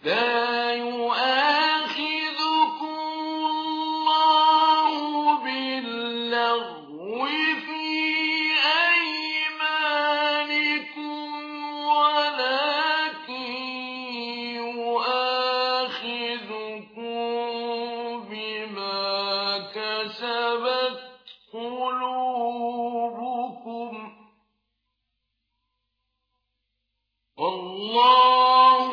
لا يؤاخذكم الله باللغو في أيمانكم ولكن يؤاخذكم بما كسبت قلوبكم والله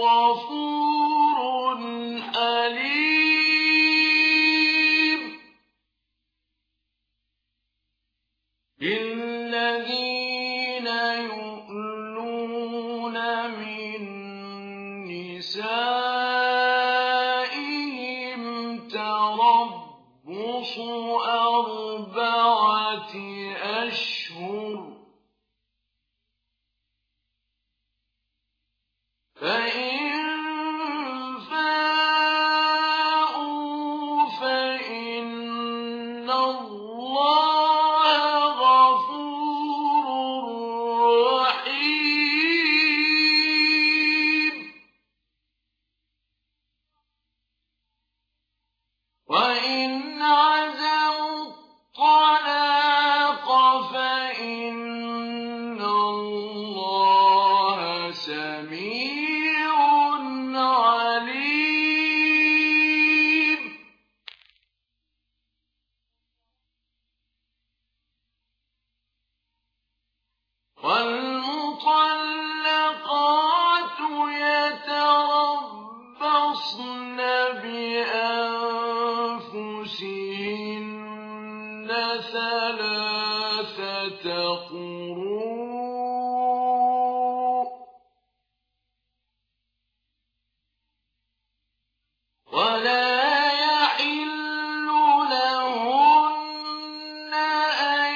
غفور حليم. للذين يؤلون من نسائهم تربص 4 أشهر فإن فاءوا فإن الله غفور رحيم. وإن عزموا الطلاق فإن الله سميع عليم. والمطلقات يتربصن بأنفسهن 3 قروء ولا يحل لهن أن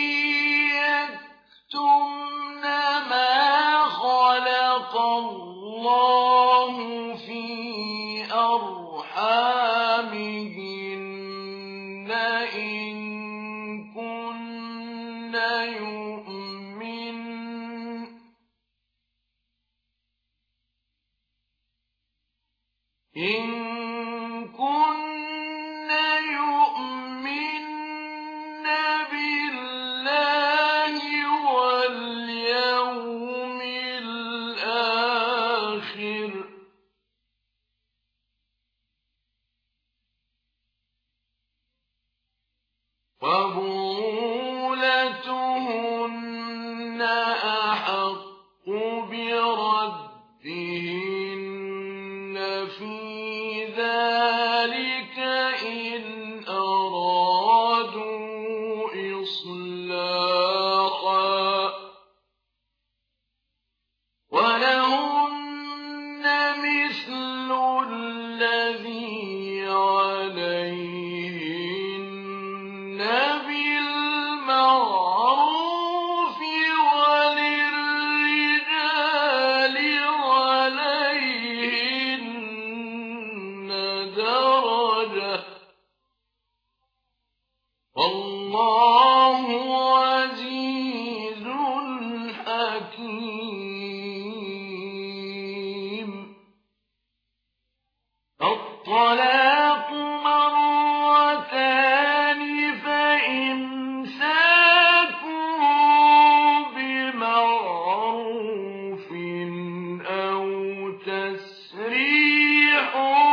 يكتمن ما خلق الله في أرحامهن إن كن يؤمن بالله واليوم الآخر وبعولتهن أحق بردهن في ذلك إن أرادوا إصلاحا ولهن مثل الذي عليهن بالمعروف وللرجال عليهن درجة والله عزيز حكيم. الطلاق مرتان فإمساك بمعروف أو تسريح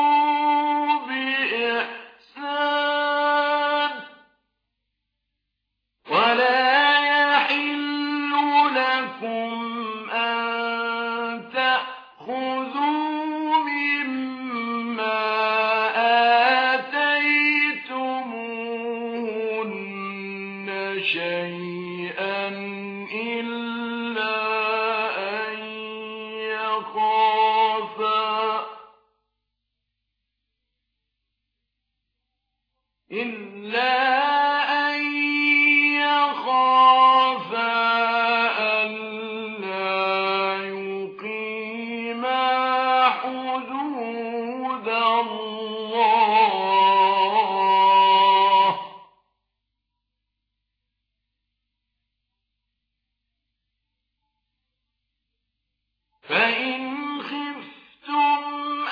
بإحسان ولا يحل لكم أن تأخذوا مما آتيتموهن شيئا إلا أن يخافا ألا يقيما حدود الله فإن خفتم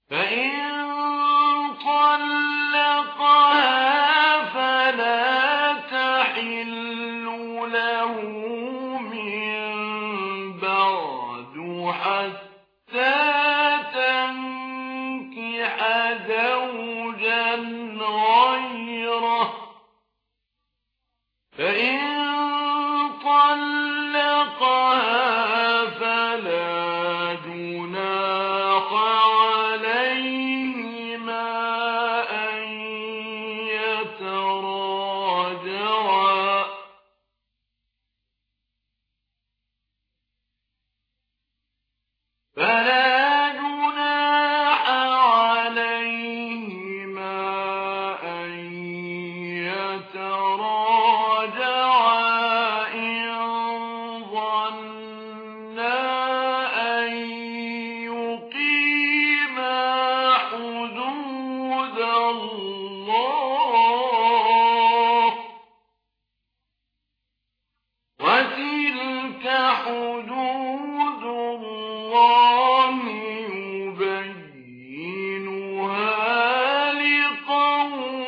فإن طلقها فلا تحل له من بعد حتى تنكح زوجا غيره فإن طلقها فلا جناح عليهما أن يتراجعا إن ظنا أن يقيما حدود الله وتلك حدود الله يبينها لقوم